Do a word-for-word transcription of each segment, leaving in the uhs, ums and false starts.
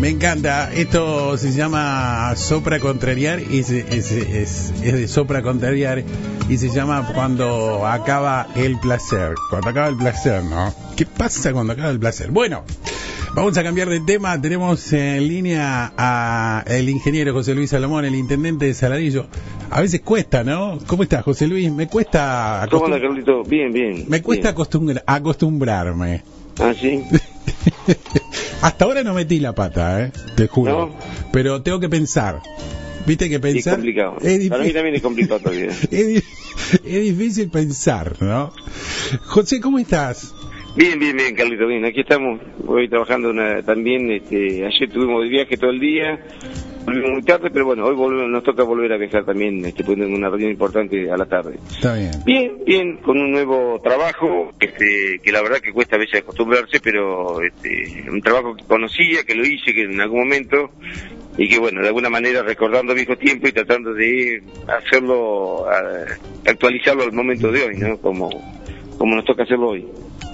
Me encanta. Esto se llama sopra contrariar y se, es, es, es de sopra contrariar y se llama cuando acaba el placer. Cuando acaba el placer, ¿no? ¿Qué pasa cuando acaba el placer? Bueno, vamos a cambiar de tema. Tenemos en línea a el ingeniero José Luis Salomón, el intendente de Saladillo. A veces cuesta, ¿no? ¿Cómo estás, José Luis? Me cuesta... Acostum... ¿Cómo anda, Carlito? Bien, bien. Me cuesta bien. Acostumbra... acostumbrarme. Ah, ¿sí? Hasta ahora no metí la pata, ¿eh? Te juro. ¿No? Pero tengo que pensar. ¿Viste que pensar? Es complicado. Es Para mí también es complicado todavía. es, es difícil pensar, ¿no? José, ¿cómo estás? Bien, bien, bien, Carlito, bien. Aquí estamos, hoy trabajando una, también. Este, ayer tuvimos de viaje todo el día, volvimos muy tarde, pero bueno, hoy volvemos, nos toca volver a viajar también, este, poniendo una reunión importante a la tarde. Está bien. Bien, bien, con un nuevo trabajo, este, que la verdad que cuesta a veces acostumbrarse, pero este, un trabajo que conocía, que lo hice, que en algún momento, y que bueno, de alguna manera recordando viejo tiempo y tratando de hacerlo, a, actualizarlo al momento de hoy, ¿no? Como, como nos toca hacerlo hoy.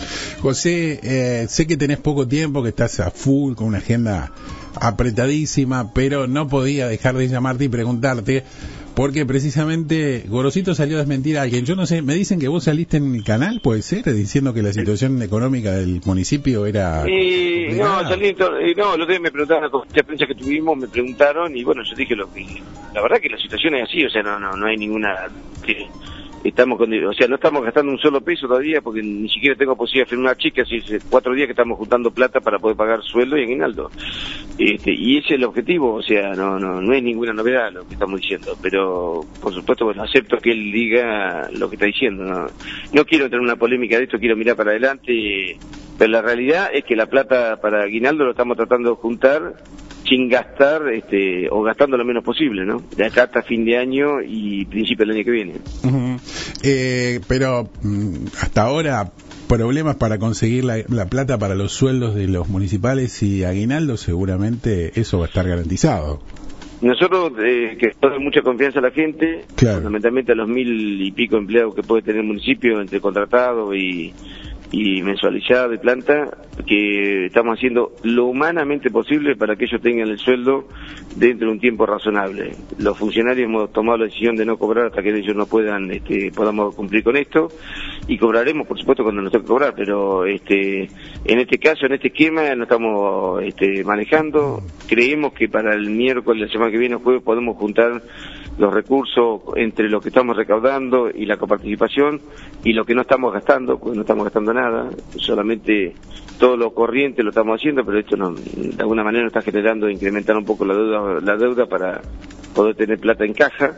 José, eh, sé que tenés poco tiempo, que estás a full, con una agenda apretadísima, pero no podía dejar de llamarte y preguntarte, porque precisamente Gorosito salió a desmentir a alguien. Yo no sé, me dicen que vos saliste en el canal, ¿puede ser? Diciendo que la situación económica del municipio era... Y, no, salí, no, los días me preguntaron, la conferencia de prensa que tuvimos, me preguntaron, y bueno, yo dije lo que... La verdad que la situación es así, o sea, no, no, no hay ninguna... Que, estamos con, o sea, no estamos gastando un solo peso todavía porque ni siquiera tengo posibilidad de firmar chicas y hace cuatro días que estamos juntando plata para poder pagar sueldo y aguinaldo. Este, y ese es el objetivo, o sea, no, no, no es ninguna novedad lo que estamos diciendo, pero por supuesto, bueno, acepto que él diga lo que está diciendo, no, no quiero entrar en una polémica de esto, quiero mirar para adelante, pero la realidad es que la plata para aguinaldo lo estamos tratando de juntar sin gastar, este, o gastando lo menos posible, ¿no? De acá hasta fin de año y principio del año que viene. Uh-huh. eh, pero hasta ahora, problemas para conseguir la, la plata para los sueldos de los municipales y aguinaldo, seguramente eso va a estar garantizado. Nosotros, eh, que doy mucha confianza a la gente, claro, fundamentalmente a los mil y pico empleados que puede tener el municipio, entre contratado y... y mensualizada de planta, que estamos haciendo lo humanamente posible para que ellos tengan el sueldo dentro de un tiempo razonable. Los funcionarios hemos tomado la decisión de no cobrar hasta que ellos no puedan, este, podamos cumplir con esto, y cobraremos, por supuesto, cuando nos toque cobrar, pero este, en este caso, en este esquema, no estamos este, manejando. Creemos que para el miércoles, la semana que viene, el jueves, podemos juntar los recursos entre lo que estamos recaudando y la coparticipación y lo que no estamos gastando, porque no estamos gastando nada, solamente todo lo corriente lo estamos haciendo, pero esto no, de alguna manera nos está generando incrementar un poco la deuda, la deuda para poder tener plata en caja,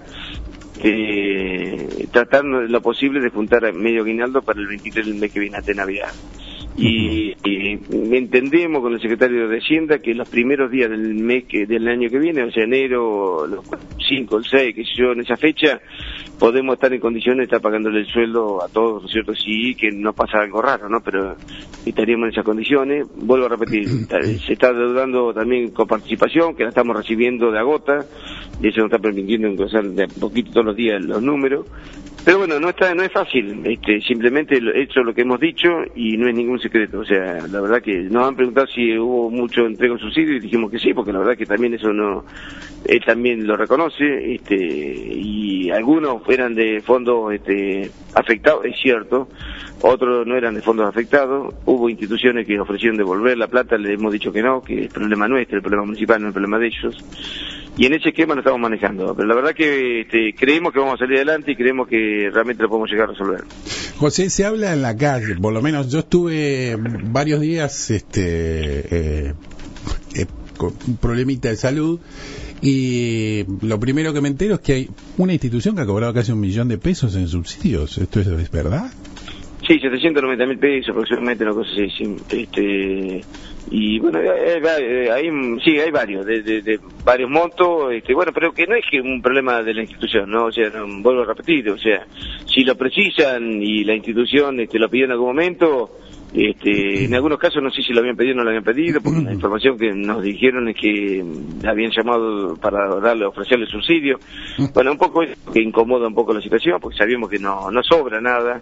eh, tratando lo posible de juntar medio aguinaldo para el veintitrés del mes que viene de Navidad. Y, y entendemos con el secretario de Hacienda que los primeros días del mes que, del año que viene, o sea, enero, los cinco, el seis, que sé yo, en esa fecha, podemos estar en condiciones de estar pagándole el sueldo a todos, ¿no es cierto? Sí, que no pasa algo raro, ¿no? Pero estaríamos en esas condiciones. Vuelvo a repetir, se está deudando también con participación, que la estamos recibiendo de agota, y eso nos está permitiendo engrosar de a poquito todos los días los números. Pero bueno, no está, no es fácil, este, simplemente he hecho lo que hemos dicho y no es ningún secreto, o sea, la verdad que nos han preguntado si hubo mucho entrega de subsidio y dijimos que sí, porque la verdad que también eso no, él también lo reconoce, este, y algunos eran de fondos, este, afectados, es cierto, otros no eran de fondos afectados, hubo instituciones que ofrecieron devolver la plata, le hemos dicho que no, que el problema nuestro, el problema municipal no es el problema de ellos. Y en ese esquema lo estamos manejando, pero la verdad que este, creemos que vamos a salir adelante y creemos que realmente lo podemos llegar a resolver. José, se habla en la calle, por lo menos yo estuve varios días este, eh, eh, con un problemita de salud y lo primero que me entero es que hay una institución que ha cobrado casi un millón de pesos en subsidios. ¿Esto es, es verdad? Sí, setecientos noventa mil pesos aproximadamente, una cosa así, sí, este... Y bueno, hay, hay, sí, hay varios, de, de, de varios montos, este, bueno, pero que no es que un problema de la institución, ¿no? O sea, no, vuelvo a repetir, o sea, si lo precisan y la institución este, lo pidió en algún momento, este, en algunos casos no sé si lo habían pedido o no lo habían pedido, porque la información que nos dijeron es que habían llamado para darle, ofrecerle subsidio. Bueno, un poco que incomoda un poco la situación, porque sabíamos que no, no sobra nada.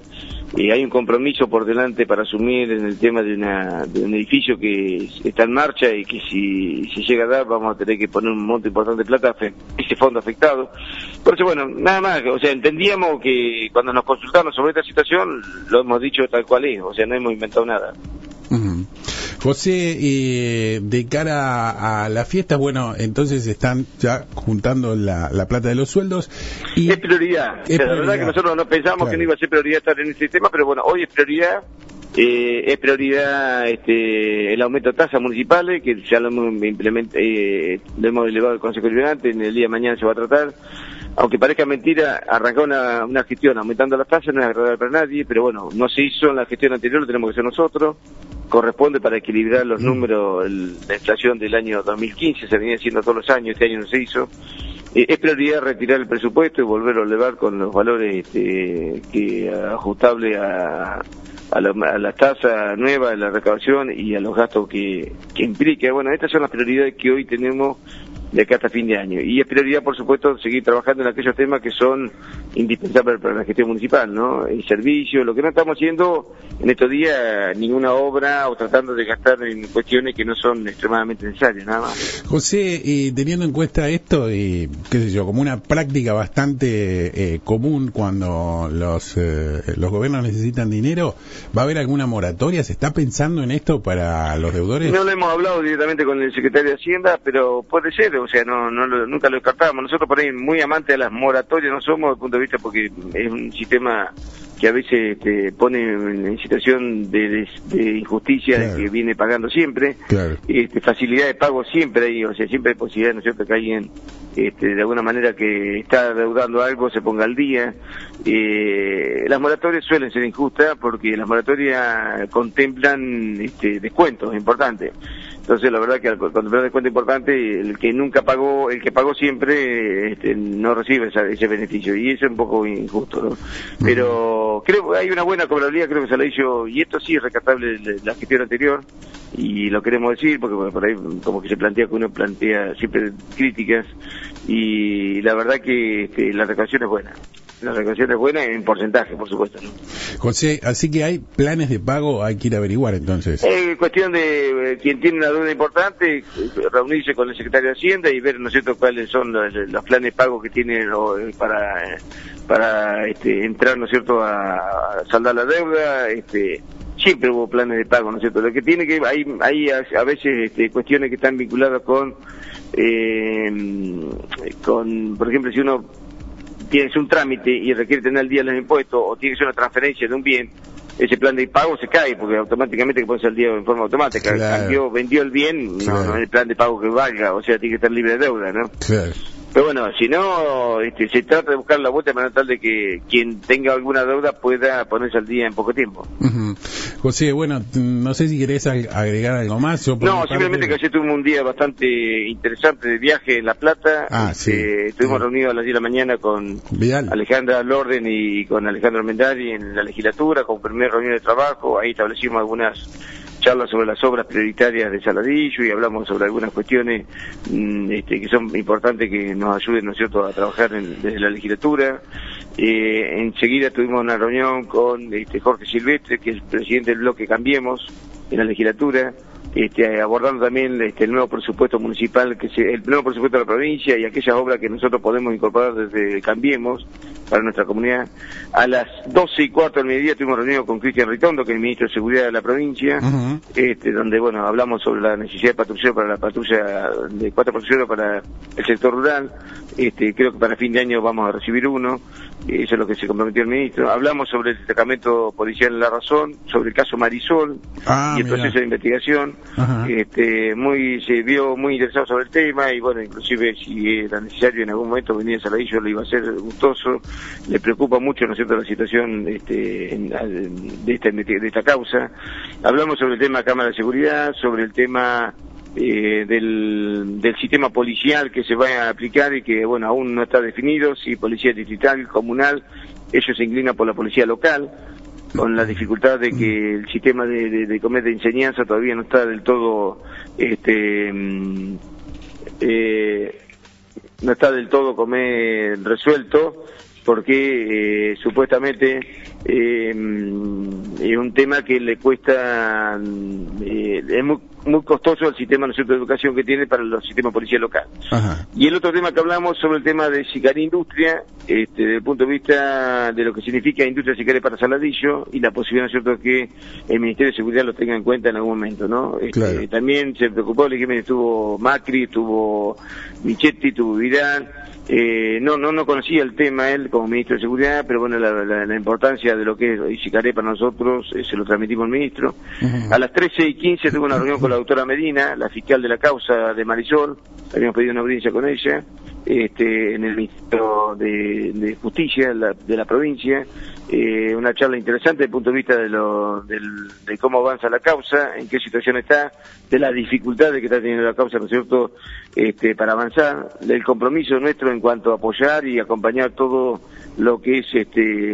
eh, hay un compromiso por delante para asumir en el tema de, una, de un edificio que está en marcha y que si se llega a dar vamos a tener que poner un monto importante de plata a ese fondo afectado. Por eso, bueno, nada más, o sea, entendíamos que cuando nos consultaron sobre esta situación lo hemos dicho tal cual es, o sea, no hemos inventado nada. Uh-huh. José, eh, de cara a, a la fiesta, bueno, entonces están ya juntando la, la plata de los sueldos. Y es prioridad. Es o sea, prioridad. La verdad que nosotros no pensamos Claro. que no iba a ser prioridad estar en este tema, pero bueno, hoy es prioridad. Eh, es prioridad este, el aumento de tasas municipales, que ya lo hemos, implement, eh, lo hemos elevado al Consejo Deliberante, en el día de mañana se va a tratar. Aunque parezca mentira, arrancar una, una gestión aumentando las tasas no es agradable para nadie, pero bueno, no se hizo en la gestión anterior, lo tenemos que hacer nosotros. Corresponde para equilibrar los números, el, la inflación del año dos mil quince, se venía haciendo todos los años, este año no se hizo. Eh, es prioridad retirar el presupuesto y volverlo a elevar con los valores este, que ajustable a, a, la, a las tasas nuevas, a la recaudación y a los gastos que, que implica. Bueno, estas son las prioridades que hoy tenemos de acá hasta fin de año. Y es prioridad, por supuesto, seguir trabajando en aquellos temas que son indispensables para la gestión municipal, ¿no? El servicio, lo que no estamos haciendo en estos días, ninguna obra o tratando de gastar en cuestiones que no son extremadamente necesarias, nada más. José, eh, teniendo en cuenta esto, y qué sé yo, como una práctica bastante eh, común cuando los eh, los gobiernos necesitan dinero, ¿va a haber alguna moratoria? ¿Se está pensando en esto para los deudores? No lo hemos hablado directamente con el secretario de Hacienda, pero puede ser, o sea, no, no lo, nunca lo descartamos. Nosotros por ahí muy amantes de las moratorias no somos, desde el punto de vista porque es un sistema que a veces te pone en situación de, de, de injusticia, claro, que viene pagando siempre, claro, este, facilidad de pago siempre hay, o sea, siempre hay posibilidad, ¿no es cierto?, que alguien este, de alguna manera que está deudando algo se ponga al día. Eh, las moratorias suelen ser injustas porque las moratorias contemplan este, descuentos importantes. Entonces, la verdad que al contemplar descuento importante, el que nunca pagó, el que pagó siempre, este, no recibe esa, ese beneficio, y eso es un poco injusto, ¿no? Pero creo que hay una buena cobrabilidad, creo que se la hizo, y esto sí es rescatable de la gestión anterior, y lo queremos decir, porque bueno, por ahí como que se plantea que uno plantea siempre críticas, y la verdad que este, la recaudación es buena. La recaudación es buena en porcentaje, por supuesto, ¿no? José, así que hay planes de pago, hay que ir a averiguar entonces. Es cuestión de eh, quien tiene una deuda importante, reunirse con el secretario de Hacienda y ver, ¿no es cierto?, cuáles son los, los planes de pago que tiene lo, para para este, entrar, ¿no es cierto?, a, a saldar la deuda. Este, siempre hubo planes de pago, ¿no es cierto? Lo que tiene que hay hay a, a veces este, cuestiones que están vinculadas con eh, con, por ejemplo, si uno tiene que hacer un trámite y requiere tener al día los impuestos, o tiene que hacer una transferencia de un bien, ese plan de pago se cae, porque automáticamente que puede ser al día en forma automática. Claro. Cambió, vendió el bien, claro, no, no es el plan de pago que valga, o sea, tiene que estar libre de deuda, ¿no? Claro. Pero bueno, si no, este, se trata de buscar la vuelta de manera tal de que quien tenga alguna deuda pueda ponerse al día en poco tiempo. Uh-huh. José, bueno, no sé si querés agregar algo más. O no, simplemente que ayer tuvimos un día bastante interesante de viaje en La Plata. Ah, este, sí. Estuvimos sí. reunidos a las diez de la mañana con Vidal. Alejandra Lorden y con Alejandro Mendari en la legislatura, con primera reunión de trabajo. Ahí establecimos algunas charlas sobre las obras prioritarias de Saladillo y hablamos sobre algunas cuestiones mmm, este, que son importantes que nos ayuden, ¿no es cierto?, a trabajar en, desde la legislatura. Eh, enseguida tuvimos una reunión con este, Jorge Silvestre, que es el presidente del bloque Cambiemos en la legislatura, este, abordando también este, el nuevo presupuesto municipal, que se, el nuevo presupuesto de la provincia y aquellas obras que nosotros podemos incorporar desde Cambiemos para nuestra comunidad. A las doce y cuarto del mediodía tuvimos reunión con Cristian Ritondo, que es el ministro de Seguridad de la provincia, uh-huh, este, donde bueno hablamos sobre la necesidad de patrullero para la patrulla de cuatro patrulleros para el sector rural. Este, creo que para fin de año vamos a recibir uno, eso es lo que se comprometió el ministro. Hablamos sobre el destacamento policial en La Razón, sobre el caso Marisol ah, y el proceso de investigación. Uh-huh. Este, muy se vio muy interesado sobre el tema y bueno, inclusive si era necesario en algún momento venir a Saladillo lo iba a hacer gustoso. Le preocupa mucho, ¿no es cierto?, la situación este, en, de, esta, de esta causa. Hablamos sobre el tema de Cámara de Seguridad, sobre el tema eh, del, del sistema policial que se va a aplicar y que, bueno, aún no está definido, si policía distrital, comunal. Ellos se inclinan por la policía local, con la dificultad de que el sistema de, de, de comer de enseñanza todavía no está del todo este eh, no está del todo comer resuelto, porque eh, supuestamente eh, es un tema que le cuesta, eh, es muy, muy costoso el sistema, ¿no es cierto?, de educación que tiene para los sistemas de policía local. Ajá. Y el otro tema que hablamos sobre el tema de sicaria industria, este, desde el punto de vista de lo que significa industria sicaria para Saladillo y la posibilidad, ¿no es cierto?, que el Ministerio de Seguridad lo tenga en cuenta en algún momento, ¿no? Este, claro. También se preocupó el régimen, estuvo Macri, estuvo Michetti, estuvo Vidal. Eh, no, no, no conocía el tema él como ministro de Seguridad, pero bueno, la, la, la importancia de lo que es Sicaré para nosotros eh, se lo transmitimos al ministro. Uh-huh. A las trece y quince tuve una reunión con la doctora Medina, la fiscal de la causa de Marisol, habíamos pedido una audiencia con ella, este, en el Ministerio de, de Justicia la, de la provincia, eh, una charla interesante desde el punto de vista de, lo, del, de cómo avanza la causa, en qué situación está, de las dificultades que está teniendo la causa, ¿no es cierto?, este, para avanzar, del compromiso nuestro en cuanto a apoyar y acompañar todo lo que es este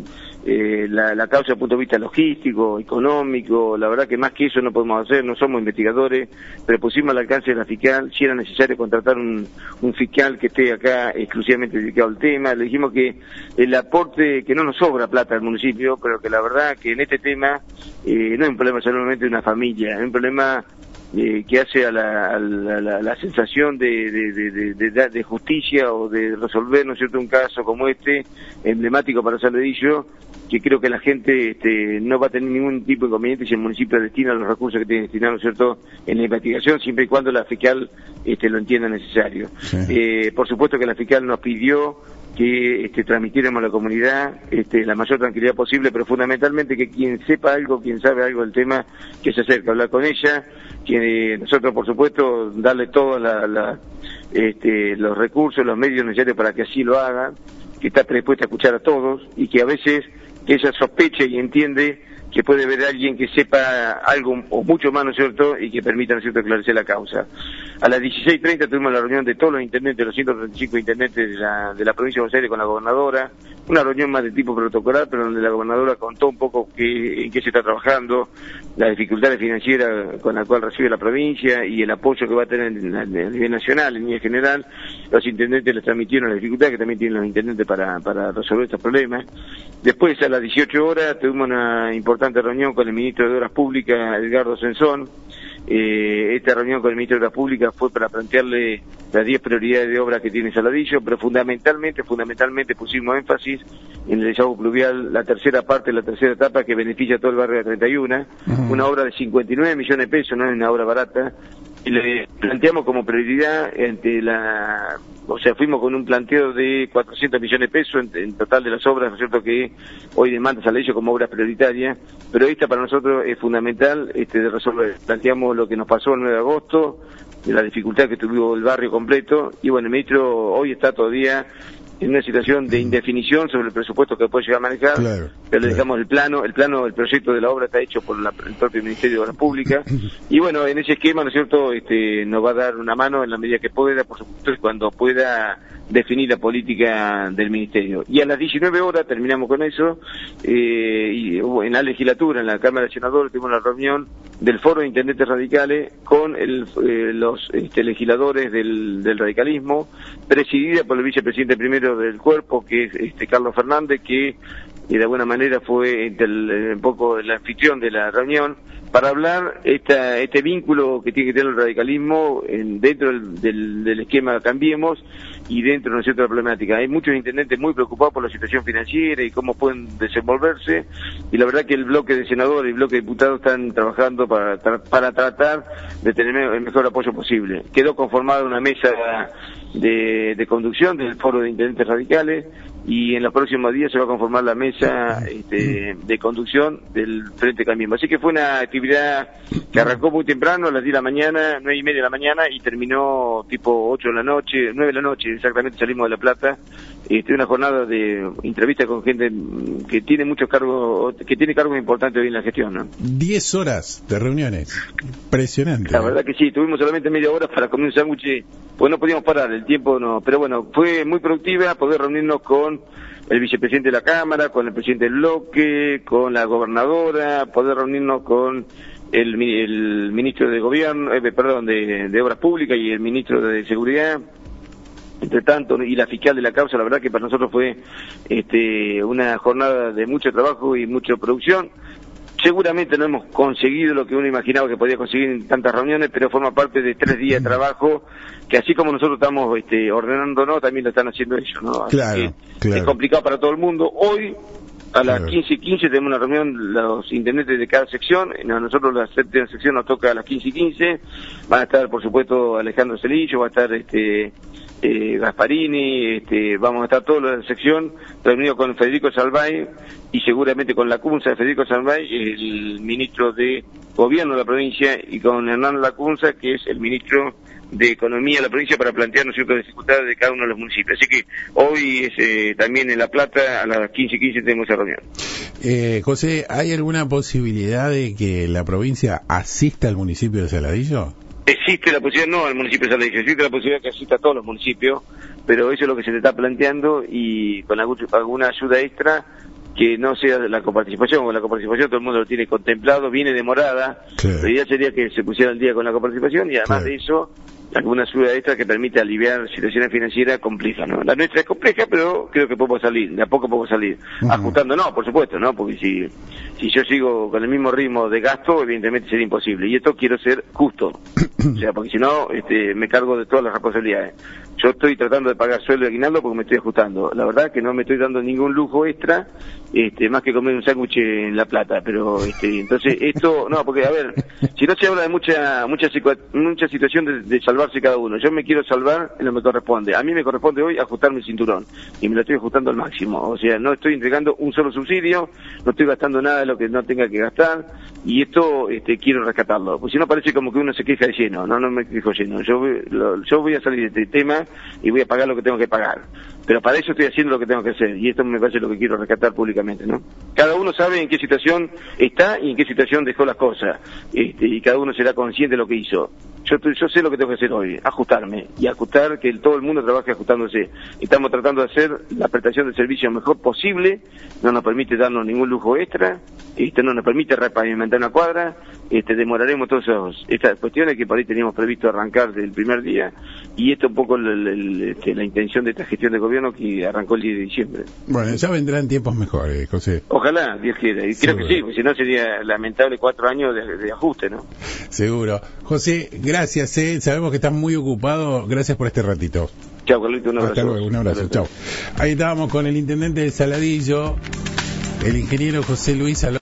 eh, la, la causa desde el punto de vista logístico, económico. La verdad que más que eso no podemos hacer, no somos investigadores, pero pusimos al alcance de la fiscal, si era necesario contratar un, un fiscal que esté acá exclusivamente dedicado al tema. Le dijimos que el aporte, que no nos sobra plata al municipio, pero que la verdad que en este tema eh, no es un problema solamente de una familia, es un problema Eh, que hace a la, a la, la, la sensación de, de, de, de, de justicia o de resolver, ¿no es cierto?, un caso como este, emblemático para Saladillo, que creo que la gente este, no va a tener ningún tipo de inconveniente si el municipio destina los recursos que tiene destinados, ¿no es cierto?, en la investigación, siempre y cuando la fiscal este, lo entienda necesario. Sí. Eh, por supuesto que la fiscal nos pidió que este, transmitiéramos a la comunidad este, la mayor tranquilidad posible, pero fundamentalmente que quien sepa algo, quien sabe algo del tema, que se acerque a hablar con ella, que nosotros, por supuesto, darle todos la, la, este, los recursos, los medios necesarios para que así lo hagan, que está predispuesta a escuchar a todos y que a veces que ella sospeche y entiende que puede haber alguien que sepa algo o mucho más, ¿no es cierto?, y que permita, ¿no es cierto?, esclarecer la causa. A las dieciséis treinta tuvimos la reunión de todos los intendentes, los ciento treinta y cinco intendentes de la, de la provincia de Buenos Aires con la gobernadora, una reunión más de tipo protocolar, pero donde la gobernadora contó un poco qué, en qué se está trabajando, las dificultades financieras con la cual recibe la provincia y el apoyo que va a tener a nivel nacional, en nivel general. Los intendentes les transmitieron las dificultades que también tienen los intendentes para, para resolver estos problemas. Después, a las dieciocho horas, tuvimos una importante reunión con el ministro de Obras Públicas, Edgardo Sensón. Eh, esta reunión con el ministro de Obras Públicas fue para plantearle las diez prioridades de obras que tiene Saladillo, pero fundamentalmente, fundamentalmente pusimos énfasis en el desahogo pluvial, la tercera parte, la tercera etapa que beneficia a todo el barrio de treinta y uno, uh-huh. Una obra de cincuenta y nueve millones de pesos, no es una obra barata, y le planteamos como prioridad entre la, o sea, fuimos con un planteo de cuatrocientos millones de pesos en, en total de las obras, ¿no es cierto?, que hoy demanda Saladillo como obra prioritaria, pero esta para nosotros es fundamental este, de resolver. Planteamos lo que nos pasó el nueve de agosto, de la dificultad que tuvo el barrio completo, y bueno, el ministro hoy está todavía en una situación de indefinición sobre el presupuesto que puede llegar a manejar, claro, pero le dejamos claro. el plano, el plano, el proyecto de la obra está hecho por la, el propio Ministerio de Obras Públicas, y bueno, en ese esquema, ¿no es cierto?, este, nos va a dar una mano en la medida que pueda, por supuesto, cuando pueda definir la política del Ministerio. Y a las diecinueve horas terminamos con eso, eh, y en la legislatura, en la Cámara de Senadores, tuvimos la reunión del Foro de Intendentes Radicales con el, eh, los este, legisladores del, del radicalismo, presidida por el vicepresidente primero del cuerpo, que es este Carlos Fernández, que y de alguna manera fue el, un poco el anfitrión de la reunión, para hablar esta, este vínculo que tiene que tener el radicalismo en, dentro del, del, del esquema Cambiemos y dentro, ¿no es cierto?, de la problemática. Hay muchos intendentes muy preocupados por la situación financiera y cómo pueden desenvolverse, y la verdad que el bloque de senadores y el bloque de diputados están trabajando para, tra para tratar de tener el mejor apoyo posible. Quedó conformada una mesa de, de conducción del Foro de Intendentes Radicales, y en los próximos días se va a conformar la mesa este, de conducción del Frente Cambiemos. Así que fue una actividad que arrancó muy temprano, a las diez de la mañana, nueve y media de la mañana, y terminó tipo ocho de la noche, nueve de la noche, exactamente salimos de La Plata. Este, una jornada de entrevista con gente que tiene muchos cargos, que tiene cargos importantes hoy en la gestión, ¿no? Diez horas de reuniones, impresionante. La verdad que sí, tuvimos solamente media hora para comer un sándwich, pues no podíamos parar, el tiempo no, pero bueno, fue muy productiva poder reunirnos con el vicepresidente de la Cámara, con el presidente del bloque, con la gobernadora, poder reunirnos con el, el ministro de Gobierno, eh, perdón, de, de Obras Públicas y el ministro de Seguridad. entre tanto, y la fiscal de la causa, la verdad que para nosotros fue este, una jornada de mucho trabajo y mucha producción. Seguramente no hemos conseguido lo que uno imaginaba que podía conseguir en tantas reuniones, pero forma parte de tres días de trabajo que así como nosotros estamos este, ordenándonos, también lo están haciendo ellos, ¿no? Así claro, que claro. Es complicado para todo el mundo. Hoy, a las claro. quince y quince, tenemos una reunión los intendentes de cada sección. A nosotros la séptima sección nos toca a las quince y quince. Van a estar, por supuesto, Alejandro Celillo, va a estar este eh, Gasparini, este, vamos a estar toda la sección reunidos con Federico Salvay y seguramente con la Cunza de Federico Salvay, el ministro de Gobierno de la provincia, y con Hernán Lacunza, que es el ministro de Economía de la provincia, para plantearnos ciertas dificultades de cada uno de los municipios. Así que hoy es, eh, también en La Plata, a las quince y quince tenemos esa reunión. Eh, José, ¿hay alguna posibilidad de que la provincia asista al municipio de Saladillo? Existe la posibilidad, no al municipio de Saladillo, existe la posibilidad que asista a todos los municipios, pero eso es lo que se le está planteando, y con alguna ayuda extra que no sea la coparticipación, porque la coparticipación todo el mundo lo tiene contemplado, viene demorada. Claro. La idea sería que se pusiera al día con la coparticipación, y además claro. de eso, alguna ayuda extra que permite aliviar situaciones financieras complejas, ¿no? La nuestra es compleja, pero creo que podemos salir, de a poco podemos salir. Uh-huh. Ajustando, no, por supuesto, ¿no? Porque si, si yo sigo con el mismo ritmo de gasto, evidentemente sería imposible. Y esto quiero ser justo. O sea, porque si no, este, me cargo de todas las responsabilidades. Yo estoy tratando de pagar sueldo de aguinaldo porque me estoy ajustando. La verdad que no me estoy dando ningún lujo extra, este, más que comer un sándwich en La Plata. Pero, este, entonces, esto, no, porque, a ver, si no se habla de mucha, mucha, mucha situación de, de salvarse cada uno. Yo me quiero salvar en lo que me corresponde. A mí me corresponde hoy ajustarme el cinturón. Y me lo estoy ajustando al máximo. O sea, no estoy entregando un solo subsidio, no estoy gastando nada de lo que no tenga que gastar. Y esto, este, quiero rescatarlo. Pues si no parece como que uno se queja de lleno. No, no me quejo lleno. Yo, lo, yo voy a salir de este tema y voy a pagar lo que tengo que pagar. Pero para eso estoy haciendo lo que tengo que hacer, y esto me parece lo que quiero rescatar públicamente, ¿no? Cada uno sabe en qué situación está y en qué situación dejó las cosas, este, y cada uno será consciente de lo que hizo. Yo, yo sé lo que tengo que hacer hoy, ajustarme, y ajustar, que todo el mundo trabaje ajustándose. Estamos tratando de hacer la prestación del servicio lo mejor posible, no nos permite darnos ningún lujo extra, este, no nos permite repavimentar una cuadra, este, demoraremos todas estas cuestiones que por ahí teníamos previsto arrancar del primer día, y esto un poco el, el, este, la intención de esta gestión de gobierno que arrancó el diez de diciembre. Bueno, ya vendrán tiempos mejores, José. Ojalá, Dios quiera, y creo Seguro. que sí, porque si no sería lamentable cuatro años de, de ajuste, ¿no? Seguro. José, gracias, eh. sabemos que estás muy ocupado, gracias por este ratito. Chao, Carlito, un abrazo. Hasta luego, un abrazo, chao. Ahí estábamos con el intendente de Saladillo, el ingeniero José Luis Alonso.